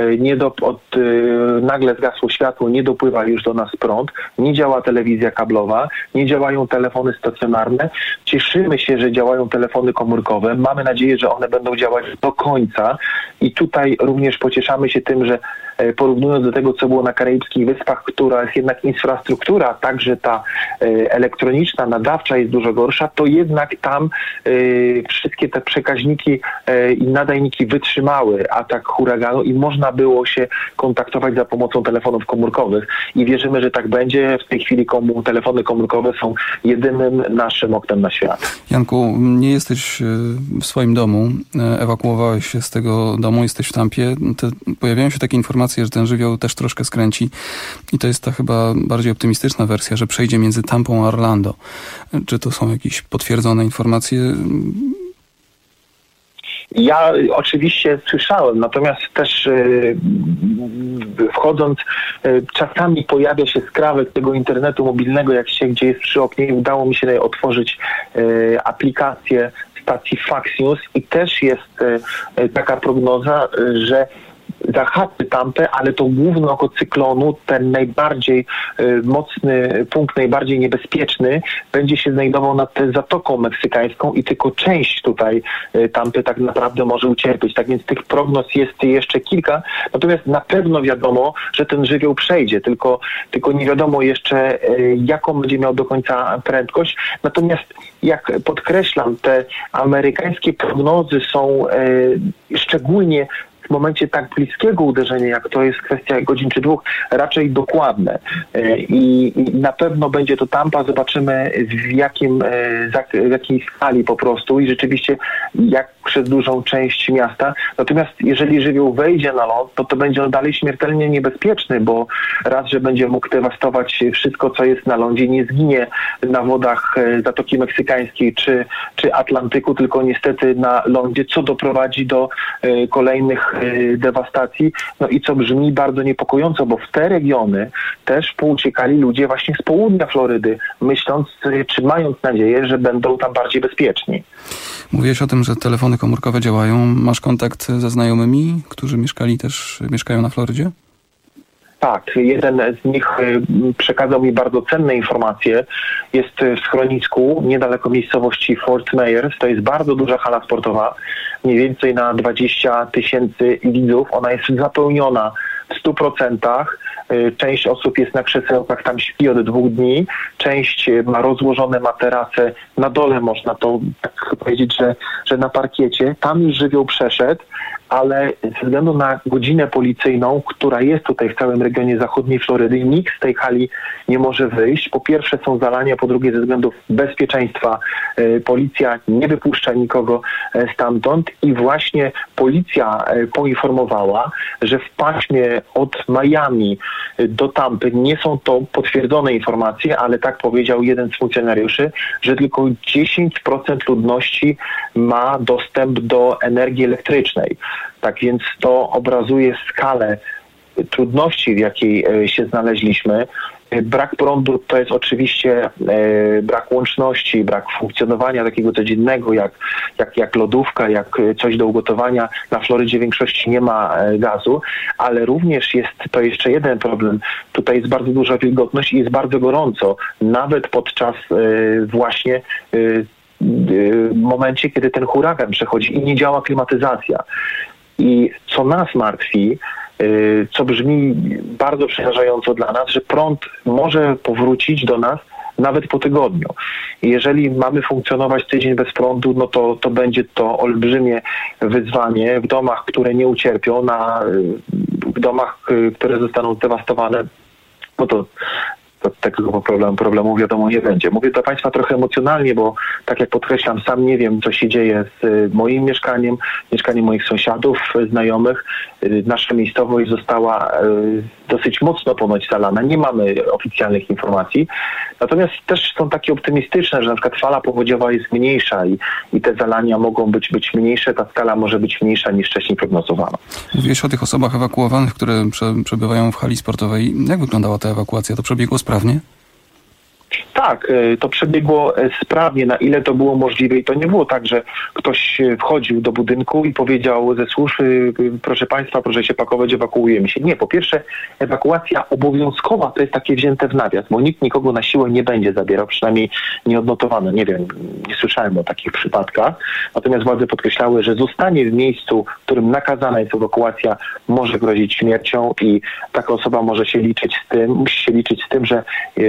nagle zgasło światło, nie dopływa już do nas prąd, nie działa telewizja kablowa, nie działają telefony stacjonarne. Cieszymy się, że działają telefony komórkowe. Mamy nadzieję, że one będą działać do końca i tutaj również pocieszamy się tym, że porównując do tego, co było na Karaibskich Wyspach, która jest jednak infrastruktura, także ta elektroniczna, nadawcza jest dużo gorsza, to jednak tam wszystkie te przekaźniki i nadajniki wytrzymały atak huraganu i można było się kontaktować za pomocą telefonów komórkowych i wierzymy, że tak będzie. W tej chwili telefony komórkowe są jedynym naszym oknem na świat. Janku, nie jesteś w swoim domu, ewakuowałeś się z tego domu, jesteś w Tampie. Pojawiają się takie informacje, że ten żywioł też troszkę skręci i to jest ta chyba bardziej optymistyczna wersja, że przejdzie między Tampą a Orlando. Czy to są jakieś potwierdzone informacje? Ja oczywiście słyszałem, natomiast też wchodząc, czasami pojawia się skrawek tego internetu mobilnego, gdzie jest przy oknie i udało mi się otworzyć aplikację stacji Fox News i też jest taka prognoza, że zahaczy Tampę, ale to główne oko cyklonu, ten najbardziej mocny punkt, najbardziej niebezpieczny, będzie się znajdował nad Zatoką Meksykańską i tylko część tutaj Tampy tak naprawdę może ucierpieć. Tak więc tych prognoz jest jeszcze kilka, natomiast na pewno wiadomo, że ten żywioł przejdzie, tylko nie wiadomo jeszcze, jaką będzie miał do końca prędkość. Natomiast jak podkreślam, te amerykańskie prognozy są szczególnie w momencie tak bliskiego uderzenia, jak to jest kwestia godzin czy 2, raczej dokładne. I na pewno będzie to Tampa, zobaczymy w jakiej skali po prostu i rzeczywiście jak przez dużą część miasta. Natomiast jeżeli żywioł wejdzie na ląd, to będzie on dalej śmiertelnie niebezpieczny, bo raz, że będzie mógł dewastować wszystko, co jest na lądzie, nie zginie na wodach Zatoki Meksykańskiej czy Atlantyku, tylko niestety na lądzie, co doprowadzi do kolejnych dewastacji, no i co brzmi bardzo niepokojąco, bo w te regiony też pouciekali ludzie właśnie z południa Florydy, myśląc, czy mając nadzieję, że będą tam bardziej bezpieczni. Mówiłeś o tym, że telefony komórkowe działają. Masz kontakt ze znajomymi, którzy mieszkają na Florydzie? Tak, jeden z nich przekazał mi bardzo cenne informacje. Jest w schronisku niedaleko miejscowości Fort Myers. To jest bardzo duża hala sportowa, mniej więcej na 20 000 widzów. Ona jest zapełniona w 100%. Część osób jest na krzesełkach, tam śpi od 2 dni. Część ma rozłożone materace. Na dole można to tak powiedzieć, że na parkiecie. Tam już żywioł przeszedł, ale ze względu na godzinę policyjną, która jest tutaj w całym regionie zachodniej Florydy, nikt z tej hali nie może wyjść. Po pierwsze są zalania, po drugie ze względów bezpieczeństwa policja nie wypuszcza nikogo stamtąd i właśnie policja poinformowała, że w paśmie od Miami do Tampy nie są to potwierdzone informacje, ale tak powiedział jeden z funkcjonariuszy, że tylko 10% ludności ma dostęp do energii elektrycznej. Tak więc to obrazuje skalę trudności, w jakiej się znaleźliśmy. Brak prądu to jest oczywiście brak łączności, brak funkcjonowania takiego codziennego, jak lodówka, jak coś do ugotowania. Na Florydzie w większości nie ma gazu, ale również jest to jeszcze jeden problem. Tutaj jest bardzo duża wilgotność i jest bardzo gorąco, nawet podczas właśnie w momencie, kiedy ten huragan przechodzi i nie działa klimatyzacja. I co nas martwi, co brzmi bardzo przerażająco dla nas, że prąd może powrócić do nas nawet po tygodniu. I jeżeli mamy funkcjonować tydzień bez prądu, no to będzie to olbrzymie wyzwanie w domach, które nie ucierpią, w domach, które zostaną zdewastowane, no to takiego problemu wiadomo nie będzie. Mówię do Państwa trochę emocjonalnie, bo tak jak podkreślam, sam nie wiem, co się dzieje z moim mieszkaniem moich sąsiadów, znajomych. Nasza miejscowość została dosyć mocno ponoć zalana. Nie mamy oficjalnych informacji. Natomiast też są takie optymistyczne, że na przykład fala powodziowa jest mniejsza i te zalania mogą być mniejsze, ta skala może być mniejsza niż wcześniej prognozowano. Mówiłeś o tych osobach ewakuowanych, które przebywają w hali sportowej. Jak wyglądała ta ewakuacja? To przebiegło sprawnie? Tak, to przebiegło sprawnie, na ile to było możliwe i to nie było tak, że ktoś wchodził do budynku i powiedział ze służb, proszę Państwa, proszę się pakować, ewakuujemy się. Nie, po pierwsze ewakuacja obowiązkowa to jest takie wzięte w nawias, bo nikt nikogo na siłę nie będzie zabierał, przynajmniej nie odnotowano, nie wiem, nie słyszałem o takich przypadkach, natomiast władze podkreślały, że zostanie w miejscu, w którym nakazana jest ewakuacja, może grozić śmiercią i taka osoba musi się liczyć z tym, że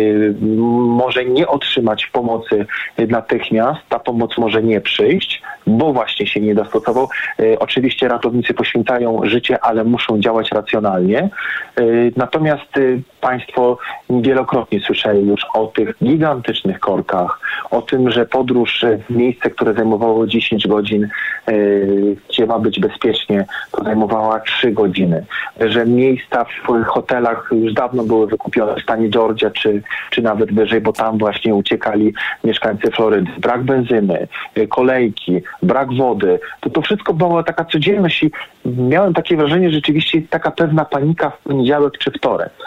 może nie otrzymać pomocy natychmiast, ta pomoc może nie przyjść, bo właśnie się nie dostosował. Oczywiście ratownicy poświęcają życie, ale muszą działać racjonalnie. Natomiast Państwo wielokrotnie słyszeli już o tych gigantycznych korkach, o tym, że podróż w miejsce, które zajmowało 10 godzin, gdzie ma być bezpiecznie, to zajmowała 3 godziny. Że miejsca w hotelach już dawno były wykupione w stanie Georgia, czy nawet wyżej, bo tam właśnie uciekali mieszkańcy Florydy. Brak benzyny, kolejki, brak wody. To wszystko była taka codzienność i miałem takie wrażenie, że rzeczywiście jest taka pewna panika w poniedziałek czy wtorek.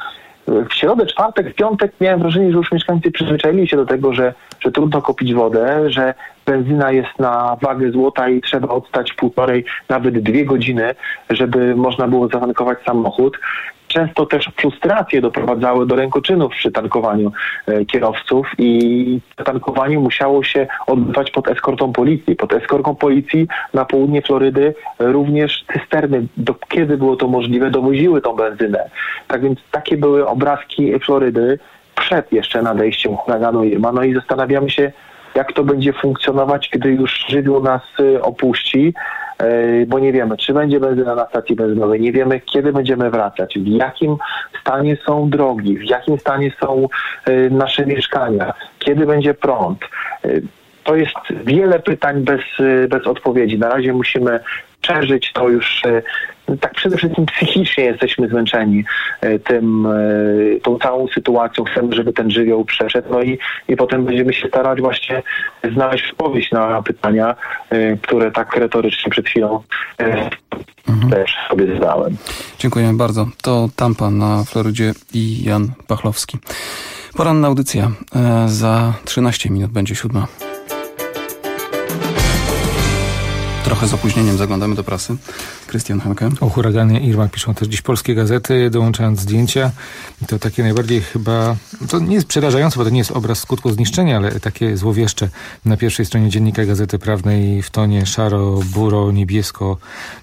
W środę, czwartek, w piątek miałem wrażenie, że już mieszkańcy przyzwyczaili się do tego, że trudno kupić wodę, że benzyna jest na wagę złota i trzeba odstać 1,5, nawet 2 godziny, żeby można było zatankować samochód. Często też frustracje doprowadzały do rękoczynów przy tankowaniu kierowców i tankowanie musiało się odbywać pod eskortą policji. Pod eskortą policji na południe Florydy również cysterny, kiedy było to możliwe, dowoziły tą benzynę. Tak więc takie były obrazki Florydy przed jeszcze nadejściem huraganu Irma. No i zastanawiamy się, jak to będzie funkcjonować, gdy już żywioł nas opuści, bo nie wiemy, czy będzie benzyna na stacji benzynowej, nie wiemy, kiedy będziemy wracać, w jakim stanie są drogi, w jakim stanie są nasze mieszkania, kiedy będzie prąd. To jest wiele pytań bez odpowiedzi. Na razie musimy przeżyć to już, tak przede wszystkim psychicznie jesteśmy zmęczeni tą całą sytuacją. Chcemy, żeby ten żywioł przeszedł, no i potem będziemy się starać właśnie znaleźć odpowiedź na pytania, które tak retorycznie przed chwilą też sobie zadałem. Dziękujemy bardzo. To Tampa na Florydzie i Jan Pachlowski. Poranna audycja. Za 13 minut będzie 7. Trochę z opóźnieniem zaglądamy do prasy. Krystian Hanke. O huraganie Irma piszą też dziś polskie gazety, dołączając zdjęcia. To takie najbardziej chyba, to nie jest przerażające, bo to nie jest obraz skutku zniszczenia, ale takie złowieszcze na pierwszej stronie Dziennika Gazety Prawnej w tonie szaro, buro, niebiesko,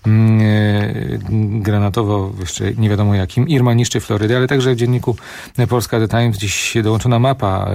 granatowo, jeszcze nie wiadomo jakim. Irma niszczy Florydę, ale także w dzienniku Polska The Times dziś dołączona mapa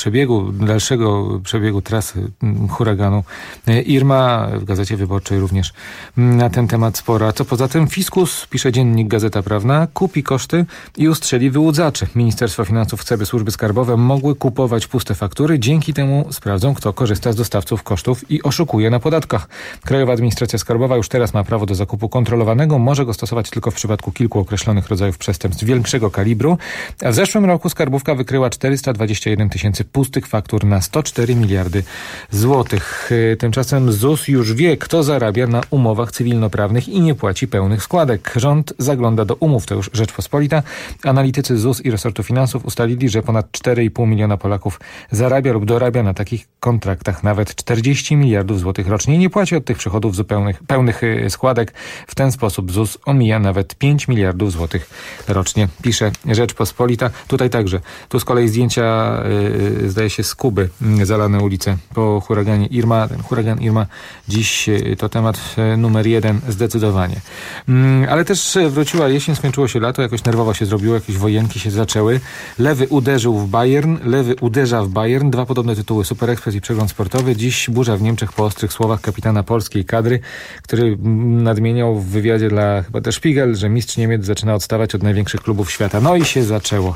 dalszego przebiegu trasy huraganu Irma. W Gazecie Wyborczej również na ten temat sporo. A co poza tym fiskus, pisze dziennik Gazeta Prawna, kupi koszty i ustrzeli wyłudzaczy. Ministerstwo Finansów chce, by służby skarbowe mogły kupować puste faktury. Dzięki temu sprawdzą, kto korzysta z dostawców kosztów i oszukuje na podatkach. Krajowa Administracja Skarbowa już teraz ma prawo do zakupu kontrolowanego. Może go stosować tylko w przypadku kilku określonych rodzajów przestępstw większego kalibru. A w zeszłym roku skarbówka wykryła 421 tysięcy pustych faktur na 104 miliardy złotych. Tymczasem ZUS już wie, kto zarabia na umowach cywilnoprawnych i nie płaci pełnych składek. Rząd zagląda do umów, to już Rzeczpospolita. Analitycy ZUS i resortu finansów ustalili, że ponad 4,5 miliona Polaków zarabia lub dorabia na takich kontraktach nawet 40 miliardów złotych rocznie i nie płaci od tych przychodów pełnych składek. W ten sposób ZUS omija nawet 5 miliardów złotych rocznie, pisze Rzeczpospolita. Tutaj także. Tu z kolei zdjęcia, zdaje się, z Kuby, zalane ulice po huraganie Irma. Ten huragan Irma dziś to temat numer 1 zdecydowanie. Ale też wróciła jesień, skończyło się lato, jakoś nerwowo się zrobiło, jakieś wojenki się zaczęły. Lewy uderzył w Bayern, Lewy uderza w Bayern. 2 podobne tytuły, Super Express i Przegląd Sportowy. Dziś burza w Niemczech po ostrych słowach kapitana polskiej kadry, który nadmieniał w wywiadzie dla chyba Der Spiegel, że mistrz Niemiec zaczyna odstawać od największych klubów świata. No i się zaczęło.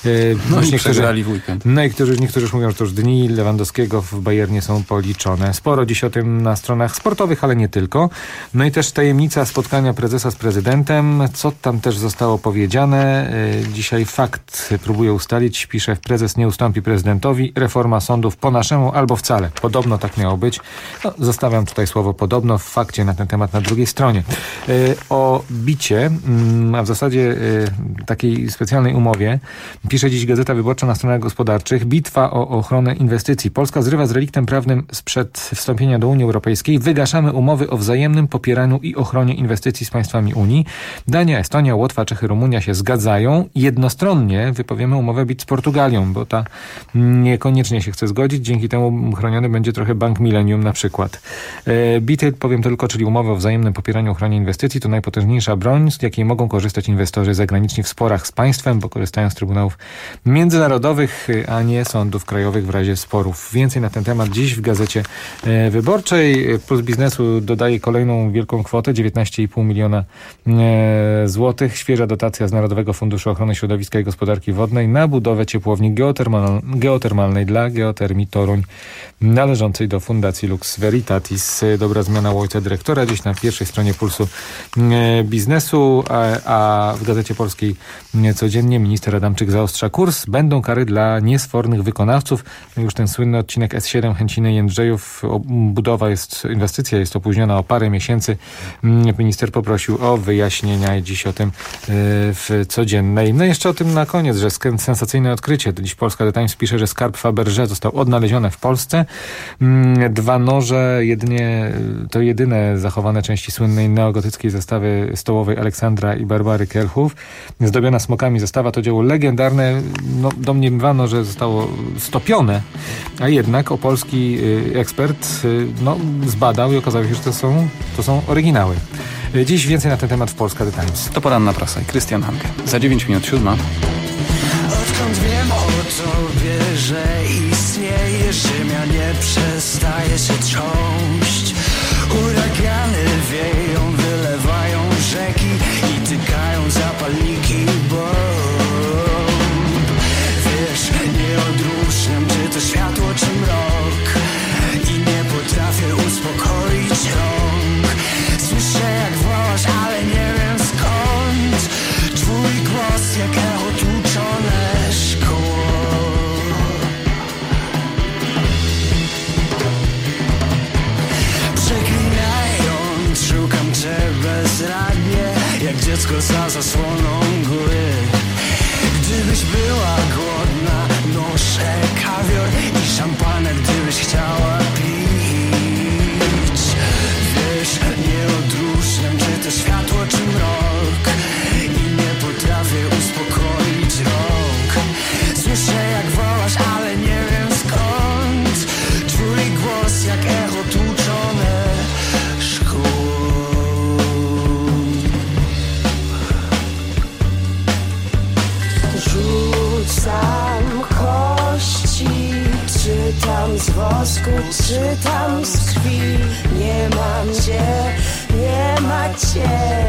I przegrali w weekend. No i niektórzy już mówią, że to już dni Lewandowskiego w Bayernie są policzone. Sporo dziś o tym na stronach sportowych, ale nie tylko. No i też tajemnica spotkania prezesa z prezydentem. Co tam też zostało powiedziane? Dzisiaj Fakt próbuje ustalić. Pisze, prezes nie ustąpi prezydentowi. Reforma sądów po naszemu albo wcale. Podobno tak miało być. No, zostawiam tutaj słowo podobno w Fakcie na ten temat na drugiej stronie. O bicie, a w zasadzie takiej specjalnej umowie, pisze dziś Gazeta Wyborcza na stronach gospodarczych. Bitwa o ochronę inwestycji. Polska zrywa z reliktem prawnym sprzed wstąpienia do Unii Europejskiej. Wygaszamy umowy o wzajemnym popieraniu i ochronie inwestycji z państwami Unii. Dania, Estonia, Łotwa, Czechy, Rumunia się zgadzają. Jednostronnie wypowiemy umowę BIT z Portugalią, bo ta niekoniecznie się chce zgodzić. Dzięki temu chroniony będzie trochę Bank Millennium na przykład. BIT, powiem tylko, czyli umowa o wzajemnym popieraniu ochronie inwestycji, to najpotężniejsza broń, z jakiej mogą korzystać inwestorzy zagraniczni w sporach z państwem, bo korzystają z trybunałów międzynarodowych, a nie sądów krajowych w razie sporów. Więcej na ten temat dziś w Gazecie Wyborczej. Puls Biznesu dodaje kolejną wielką kwotę, 19,5 miliona złotych. Świeża dotacja z Narodowego Funduszu Ochrony Środowiska i Gospodarki Wodnej na budowę ciepłowni geotermalnej dla Geotermii Toruń, należącej do Fundacji Lux Veritatis. Dobra zmiana u ojca dyrektora dziś na pierwszej stronie Pulsu Biznesu, a w Gazecie Polskiej codziennie minister Adamczyk zaostrza kurs. Będą kary dla niesfornych wykonawców. Już ten słynny odcinek S7 Chęciny Jędrzejów, inwestycja jest opóźniona o parę miesięcy. minister poprosił o wyjaśnienia i dziś o tym w Codziennej. No jeszcze o tym na koniec, że sensacyjne odkrycie. Dziś Polska The Times pisze, że skarb Fabergé został odnaleziony w Polsce. 2 noże, to jedyne zachowane części słynnej neogotyckiej zestawy stołowej Aleksandra i Barbary Kerchów. Zdobiona smokami zestawa to dzieło legendarne. Domniemywano, że zostało stopione, a jednak opolski ekspert zbadał i okazało się, że to są oryginały. Dziś więcej na ten temat w Polska The Times. To poranna prasa i Krystian Hanke. Za 9 minut 7. Odkąd wiem o tobie, że istnieje, ziemia nie przestaje się trząść. Uragany wieją, wylewają rzeki i tykają zapalniki bomb. Wiesz, nie odróżniam, czy to światło, czy mrok, i nie potrafię uspokoić rąk. Słyszę, jak wołasz, ale nie wiem skąd. Twój głos jak echo tłuczone szkło. Przeklinając, szukam cię bezradnie, jak dziecko za zasłoną góry. Gdybyś była głodna, noszę kawior i szampana, gdybyś chciała pić. Wiesz, nie odróżniam, czy to światło, czy mrok, i nie potrafię uspokoić rąk. Słyszę, jak wołasz, ale nie wiem skąd. Twój głos jak echo tłuczone szkło. Rzucam kości, czytam z wosku, czytam z krwi. Nie mam cię, nie ma cię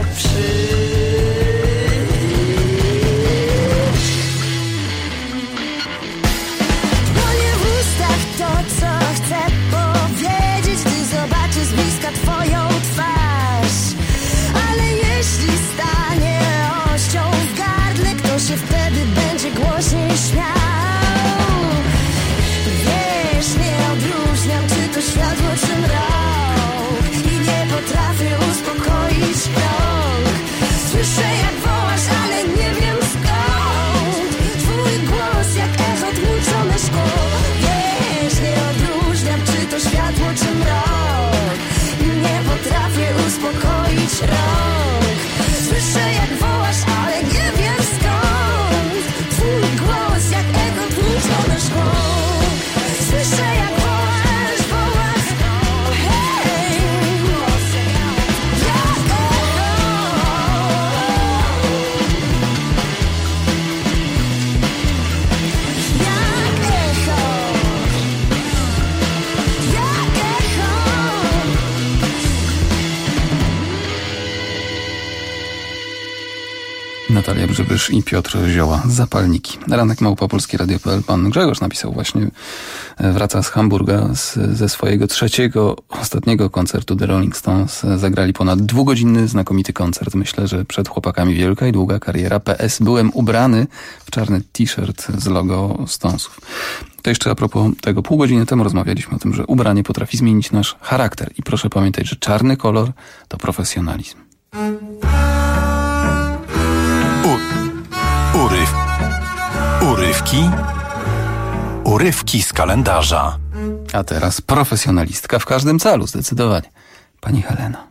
Płonie w ustach to, co chcę powiedzieć, gdy zobaczę z bliska twoją twarz. Ale jeśli stanie ością w gardle, kto się wtedy będzie głośniej śmiał? Wiesz, nie odróżniam, czy to światło, czy mrok, i nie potrafię uspokoić rąk. Słyszę, jak wołasz, ale nie wiem skąd. Twój głos jak echo tłuczone szkło. Wiesz, nie odróżniam, czy to światło, czy mrok, i nie potrafię uspokoić rąk. Słyszę, jak wołasz, ale nie wiem skąd. Twój głos jak echo tłuczone szkło. Słyszę, jak wołasz, wołasz, hej. Natalia Brzybysz i Piotr Zioła. Zapalniki. Ranek @polskieradio.pl. Pan Grzegorz napisał właśnie, wraca z Hamburga ze swojego ostatniego koncertu The Rolling Stones. Zagrali ponad 2-godzinny, znakomity koncert. Myślę, że przed chłopakami wielka i długa kariera. PS. Byłem ubrany w czarny t-shirt z logo Stonesów. To jeszcze a propos tego, pół godziny temu rozmawialiśmy o tym, że ubranie potrafi zmienić nasz charakter. I proszę pamiętać, że czarny kolor to profesjonalizm. Urywki z kalendarza. A teraz profesjonalistka w każdym celu, zdecydowanie. Pani Helena.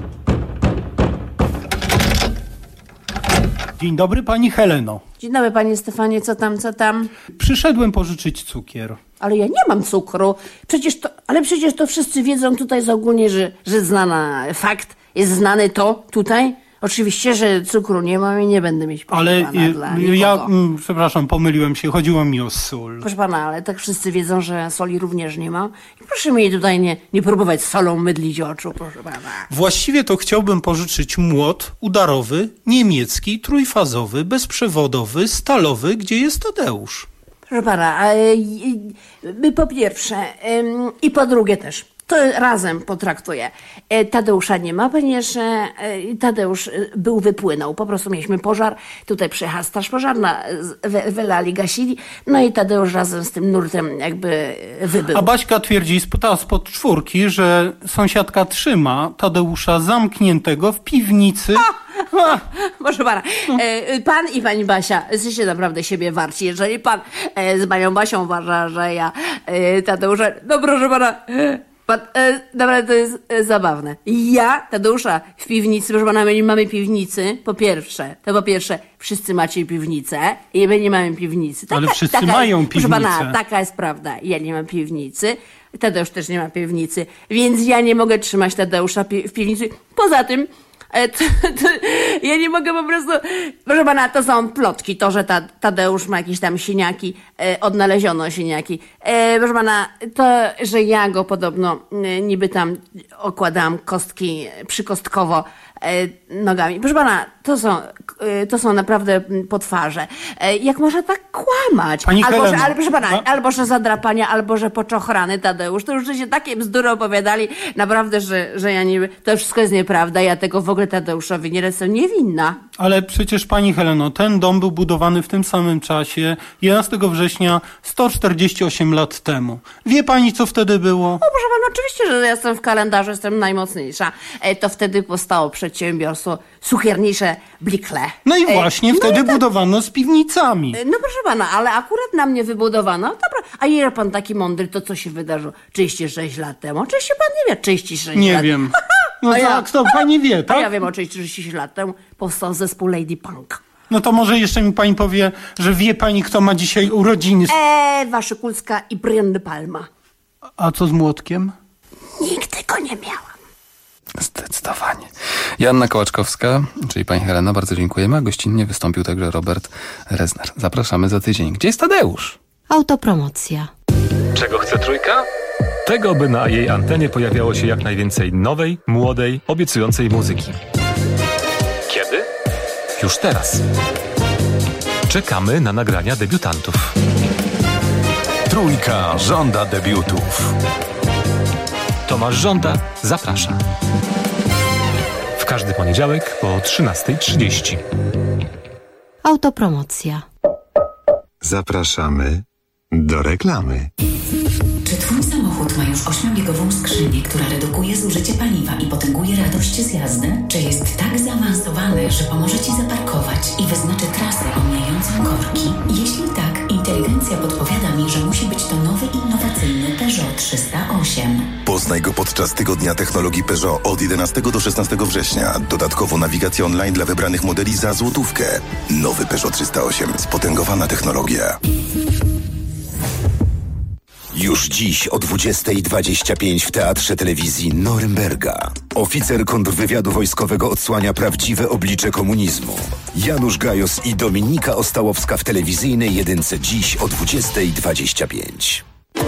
Dzień dobry, pani Heleno. Dzień dobry, panie Stefanie, co tam? Przyszedłem pożyczyć cukier. Ale ja nie mam cukru. Przecież to wszyscy wiedzą tutaj z ogólnie, że znana fakt, jest znany to tutaj. Oczywiście, że cukru nie mam i nie będę mieć. Ale przepraszam, pomyliłem się, chodziło mi o sól. Proszę pana, ale tak wszyscy wiedzą, że soli również nie ma. I proszę mi tutaj nie próbować solą mydlić oczu, proszę pana. Właściwie to chciałbym pożyczyć młot udarowy, niemiecki, trójfazowy, bezprzewodowy, stalowy, gdzie jest Tadeusz. Proszę pana, po pierwsze i po drugie też. To razem potraktuję. Tadeusza nie ma, ponieważ Tadeusz wypłynął. Po prostu mieliśmy pożar. Tutaj przyjechała straż pożarna, wylali, gasili. No i Tadeusz razem z tym nurtem jakby wybył. A Baśka twierdzi spod czwórki, że sąsiadka trzyma Tadeusza zamkniętego w piwnicy. Proszę pana, pan i pani Basia, jesteście naprawdę siebie warci. Jeżeli pan z panią Basią uważa, że ja Tadeusza... No proszę pana... Naprawdę to jest zabawne. Ja, Tadeusza, w piwnicy, proszę pana, my nie mamy piwnicy. Po pierwsze, wszyscy macie piwnicę i my nie mamy piwnicy. Ale wszyscy mają piwnicę. Proszę pana, taka jest prawda. Ja nie mam piwnicy, Tadeusz też nie ma piwnicy, więc ja nie mogę trzymać Tadeusza w piwnicy. Poza tym, ja nie mogę po prostu... Proszę pana, to są plotki, to, że Tadeusz ma jakieś tam siniaki, odnaleziono siniaki. Proszę pana, to, że ja go podobno niby tam okładałam kostki przykostkowo nogami. Proszę pana, to są naprawdę potwarze. Jak można tak kłamać? Ale proszę pana, albo że zadrapania, albo że poczochrany Tadeusz. To już się takie bzdury opowiadali, naprawdę, że ja niby... To wszystko jest nieprawda. Ja tego w ogóle Tadeuszowi nie jestem niewinna. Ale przecież pani Heleno, ten dom był budowany w tym samym czasie, 11 września 148 lat temu. Wie pani, co wtedy było? O, proszę pana, oczywiście, że ja jestem w kalendarzu, jestem najmocniejsza. To wtedy powstało przedsiębiorstwo cukiernicze Blikle. No i właśnie wtedy budowano z piwnicami. No proszę pana, ale akurat na mnie wybudowano. Dobra, a ile pan taki mądry, to co się wydarzyło 36 lat temu? Oczywiście pan nie wie, 36 lat. Nie wiem. No tak, to pani wie, tak? A ja wiem, oczywiście 36 lat temu powstał zespół Lady Punk. No to może jeszcze mi pani powie, że wie pani, kto ma dzisiaj urodziny? Ewa Szykulska i Brian De Palma. A co z młotkiem? Nigdy go nie miałam. Zdecydowanie. Joanna Kołaczkowska, czyli pani Helena, bardzo dziękujemy, a gościnnie wystąpił także Robert Rezner. Zapraszamy za tydzień. Gdzie jest Tadeusz? Autopromocja. Czego chce Trójka? Tego, by na jej antenie pojawiało się jak najwięcej nowej, młodej, obiecującej muzyki. Kiedy? Już teraz. Czekamy na nagrania debiutantów. Trójka żąda debiutów. Tomasz Żąda zaprasza. W każdy poniedziałek po 13:30. Autopromocja. Zapraszamy do reklamy. Czy twój samochód ma już 8-biegową skrzynię, która redukuje zużycie paliwa i potęguje radość z jazdy? Czy jest tak zaawansowany, że pomoże ci zaparkować i wyznaczy trasę omijającą korki? Jeśli tak, inteligencja podpowiada mi, że musi być to nowy, innowacyjny Peugeot 308. Poznaj go podczas Tygodnia Technologii Peugeot od 11 do 16 września. Dodatkowo nawigacja online dla wybranych modeli za złotówkę. Nowy Peugeot 308. Spotęgowana technologia. Już dziś o 20:25 w Teatrze Telewizji Norymberga. Oficer kontrwywiadu wojskowego odsłania prawdziwe oblicze komunizmu. Janusz Gajos i Dominika Ostałowska w telewizyjnej jedynce dziś o 20:25.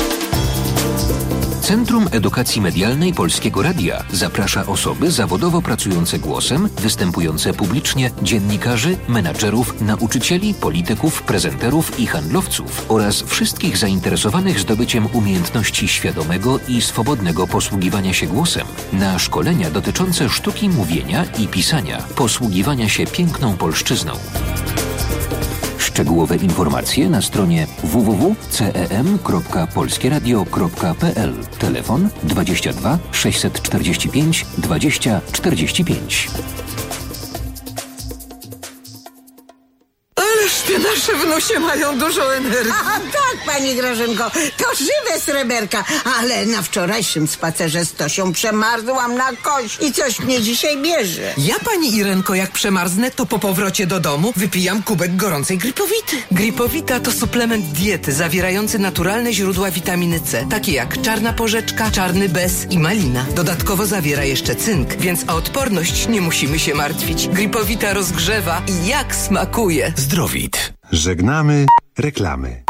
Centrum Edukacji Medialnej Polskiego Radia zaprasza osoby zawodowo pracujące głosem, występujące publicznie, dziennikarzy, menadżerów, nauczycieli, polityków, prezenterów i handlowców oraz wszystkich zainteresowanych zdobyciem umiejętności świadomego i swobodnego posługiwania się głosem na szkolenia dotyczące sztuki mówienia i pisania, posługiwania się piękną polszczyzną. Szczegółowe informacje na stronie www.cem.polskieradio.pl. Telefon 22 645 20 45. Ależ te nasze wnusie mają dużo energii. Aha, tak, pani Grażynko, to żywe sreberka, ale na wczorajszym spacerze z Tosią przemarzłam na kość i coś mnie dzisiaj bierze. Ja, pani Irenko, jak przemarznę, to po powrocie do domu wypijam kubek gorącej Gripowity. Gripowita to suplement diety zawierający naturalne źródła witaminy C, takie jak czarna porzeczka, czarny bez i malina. Dodatkowo zawiera jeszcze cynk, więc o odporność nie musimy się martwić. Gripowita rozgrzewa i jak smakuje. Zdrowit. Żegnamy reklamy.